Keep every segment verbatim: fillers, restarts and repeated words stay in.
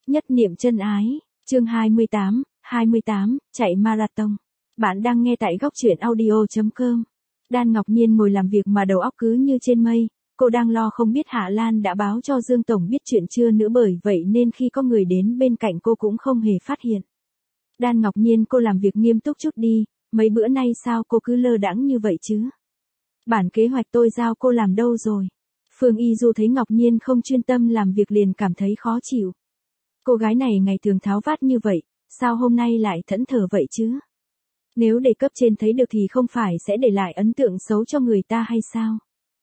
Nhất niệm chân ái, chương hai mươi tám, hai mươi tám, chạy marathon. Bạn đang nghe tại góc truyện audio chấm com. Đan Ngọc Nhiên ngồi làm việc mà đầu óc cứ như trên mây, cô đang lo không biết Hạ Lan đã báo cho Dương Tổng biết chuyện chưa nữa, bởi vậy nên khi có người đến bên cạnh cô cũng không hề phát hiện. Đan Ngọc Nhiên, cô làm việc nghiêm túc chút đi, mấy bữa nay sao cô cứ lơ đãng như vậy chứ? Bản kế hoạch tôi giao cô làm đâu rồi? Phương Y Du thấy Ngọc Nhiên không chuyên tâm làm việc liền cảm thấy khó chịu. Cô gái này ngày thường tháo vát như vậy, sao hôm nay lại thẫn thờ vậy chứ? Nếu để cấp trên thấy được thì không phải sẽ để lại ấn tượng xấu cho người ta hay sao?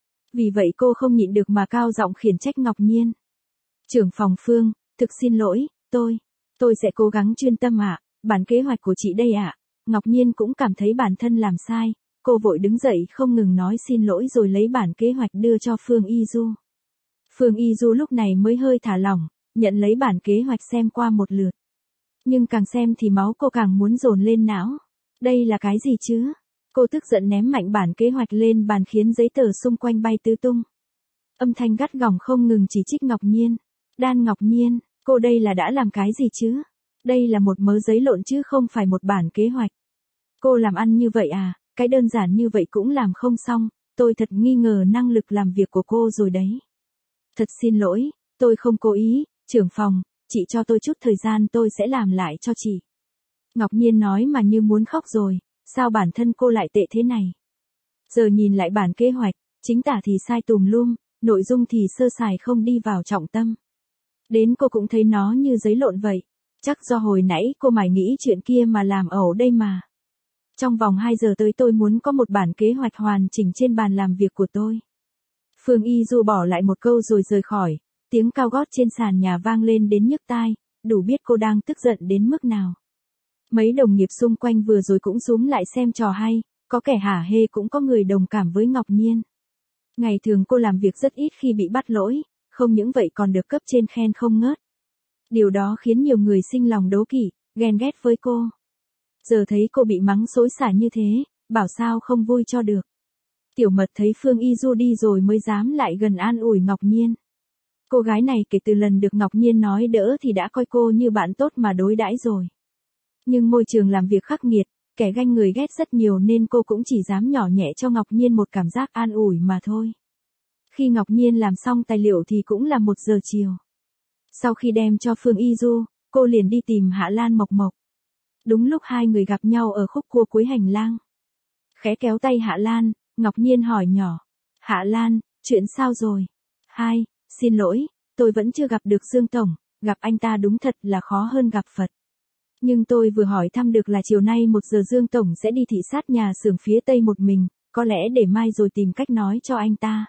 Vì vậy cô không nhịn được mà cao giọng khiển trách Ngọc Nhiên. Trưởng phòng Phương, thực xin lỗi, tôi, tôi sẽ cố gắng chuyên tâm ạ, bản kế hoạch của chị đây ạ. Ngọc Nhiên cũng cảm thấy bản thân làm sai, cô vội đứng dậy không ngừng nói xin lỗi rồi lấy bản kế hoạch đưa cho Phương Y Du. Phương Y Du lúc này mới hơi thả lỏng, nhận lấy bản kế hoạch xem qua một lượt. Nhưng càng xem thì máu cô càng muốn dồn lên não. Đây là cái gì chứ? Cô tức giận ném mạnh bản kế hoạch lên bàn khiến giấy tờ xung quanh bay tứ tung. Âm thanh gắt gỏng không ngừng chỉ trích Ngọc Nhiên. Đan Ngọc Nhiên, cô đây là đã làm cái gì chứ? Đây là một mớ giấy lộn chứ không phải một bản kế hoạch. Cô làm ăn như vậy à, cái đơn giản như vậy cũng làm không xong, tôi thật nghi ngờ năng lực làm việc của cô rồi đấy. Thật xin lỗi, tôi không cố ý, trưởng phòng, chị cho tôi chút thời gian tôi sẽ làm lại cho chị. Ngọc Nhiên nói mà như muốn khóc rồi, sao bản thân cô lại tệ thế này? Giờ nhìn lại bản kế hoạch, chính tả thì sai tùm lum, nội dung thì sơ sài không đi vào trọng tâm. Đến cô cũng thấy nó như giấy lộn vậy, chắc do hồi nãy cô mải nghĩ chuyện kia mà làm ẩu đây mà. Trong vòng hai giờ tới tôi muốn có một bản kế hoạch hoàn chỉnh trên bàn làm việc của tôi. Phương Y Du bỏ lại một câu rồi rời khỏi, tiếng cao gót trên sàn nhà vang lên đến nhức tai, đủ biết cô đang tức giận đến mức nào. Mấy đồng nghiệp xung quanh vừa rồi cũng xúm lại xem trò hay, có kẻ hả hê cũng có người đồng cảm với Ngọc Nhiên. Ngày thường cô làm việc rất ít khi bị bắt lỗi, không những vậy còn được cấp trên khen không ngớt. Điều đó khiến nhiều người sinh lòng đố kỵ, ghen ghét với cô. Giờ thấy cô bị mắng xối xả như thế, bảo sao không vui cho được. Tiểu Mật thấy Phương Y Du đi rồi mới dám lại gần an ủi Ngọc Nhiên. Cô gái này kể từ lần được Ngọc Nhiên nói đỡ thì đã coi cô như bạn tốt mà đối đãi rồi. Nhưng môi trường làm việc khắc nghiệt, kẻ ganh người ghét rất nhiều nên cô cũng chỉ dám nhỏ nhẹ cho Ngọc Nhiên một cảm giác an ủi mà thôi. Khi Ngọc Nhiên làm xong tài liệu thì cũng là một giờ chiều. Sau khi đem cho Phương Y Du, cô liền đi tìm Hạ Lan Mộc Mộc. Đúng lúc hai người gặp nhau ở khúc cua cuối hành lang. Khẽ kéo tay Hạ Lan, Ngọc Nhiên hỏi nhỏ. Hạ Lan, chuyện sao rồi? Hai, xin lỗi, tôi vẫn chưa gặp được Dương Tổng, gặp anh ta đúng thật là khó hơn gặp Phật. Nhưng tôi vừa hỏi thăm được là chiều nay một giờ Dương Tổng sẽ đi thị sát nhà xưởng phía Tây một mình, có lẽ để mai rồi tìm cách nói cho anh ta.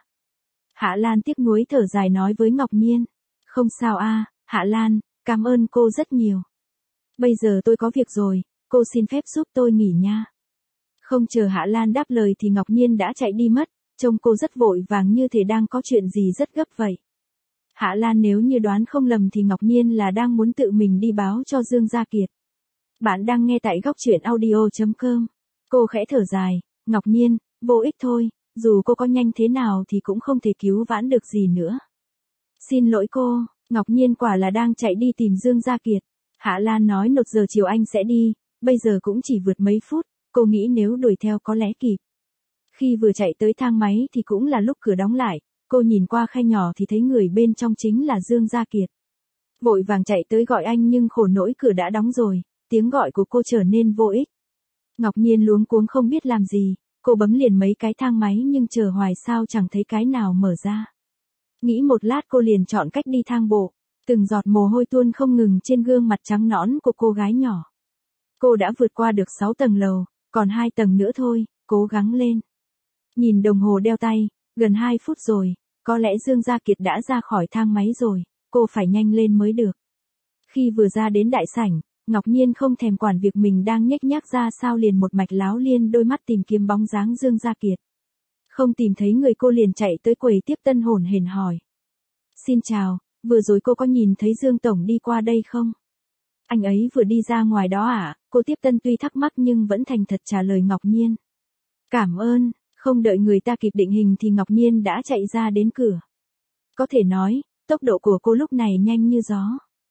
Hạ Lan tiếc nuối thở dài nói với Ngọc Nhiên. Không sao a, Hạ Lan, cảm ơn cô rất nhiều. Bây giờ tôi có việc rồi, cô xin phép giúp tôi nghỉ nha. Không chờ Hạ Lan đáp lời thì Ngọc Nhiên đã chạy đi mất, trông cô rất vội vàng như thể đang có chuyện gì rất gấp vậy. Hạ Lan nếu như đoán không lầm thì Ngọc Nhiên là đang muốn tự mình đi báo cho Dương Gia Kiệt. Bạn đang nghe tại góc truyện audio chấm com. Cô khẽ thở dài, Ngọc Nhiên, vô ích thôi, dù cô có nhanh thế nào thì cũng không thể cứu vãn được gì nữa. Xin lỗi cô, Ngọc Nhiên quả là đang chạy đi tìm Dương Gia Kiệt. Hạ Lan nói một giờ chiều anh sẽ đi, bây giờ cũng chỉ vượt mấy phút, cô nghĩ nếu đuổi theo có lẽ kịp. Khi vừa chạy tới thang máy thì cũng là lúc cửa đóng lại, cô nhìn qua khe nhỏ thì thấy người bên trong chính là Dương Gia Kiệt. Vội vàng chạy tới gọi anh nhưng khổ nỗi cửa đã đóng rồi, tiếng gọi của cô trở nên vô ích. Ngọc Nhiên luống cuống không biết làm gì, cô bấm liền mấy cái thang máy nhưng chờ hoài sao chẳng thấy cái nào mở ra. Nghĩ một lát cô liền chọn cách đi thang bộ, từng giọt mồ hôi tuôn không ngừng trên gương mặt trắng nõn của cô gái nhỏ. Cô đã vượt qua được sáu tầng lầu, còn hai tầng nữa thôi, cố gắng lên. Nhìn đồng hồ đeo tay, gần hai phút rồi, có lẽ Dương Gia Kiệt đã ra khỏi thang máy rồi, cô phải nhanh lên mới được. Khi vừa ra đến đại sảnh, Ngọc Nhiên không thèm quản việc mình đang nhếch nhác ra sao liền một mạch láo liên đôi mắt tìm kiếm bóng dáng Dương Gia Kiệt. Không tìm thấy người cô liền chạy tới quầy tiếp tân hổn hển hỏi. Xin chào, vừa rồi cô có nhìn thấy Dương Tổng đi qua đây không? Anh ấy vừa đi ra ngoài đó à? Cô tiếp tân tuy thắc mắc nhưng vẫn thành thật trả lời Ngọc Nhiên. Cảm ơn, không đợi người ta kịp định hình thì Ngọc Nhiên đã chạy ra đến cửa. Có thể nói, tốc độ của cô lúc này nhanh như gió.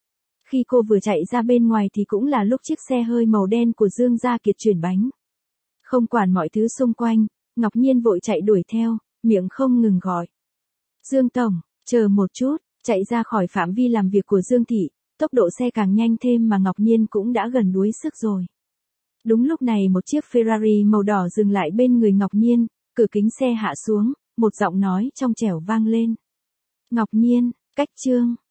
Khi cô vừa chạy ra bên ngoài thì cũng là lúc chiếc xe hơi màu đen của Dương Gia Kiệt chuyển bánh. Không quản mọi thứ xung quanh, Ngọc Nhiên vội chạy đuổi theo, miệng không ngừng gọi. Dương Tổng, chờ một chút, chạy ra khỏi phạm vi làm việc của Dương Thị, tốc độ xe càng nhanh thêm mà Ngọc Nhiên cũng đã gần đuối sức rồi. Đúng lúc này một chiếc Ferrari màu đỏ dừng lại bên người Ngọc Nhiên, cửa kính xe hạ xuống, một giọng nói trong trẻo vang lên. Ngọc Nhiên, cách Trương.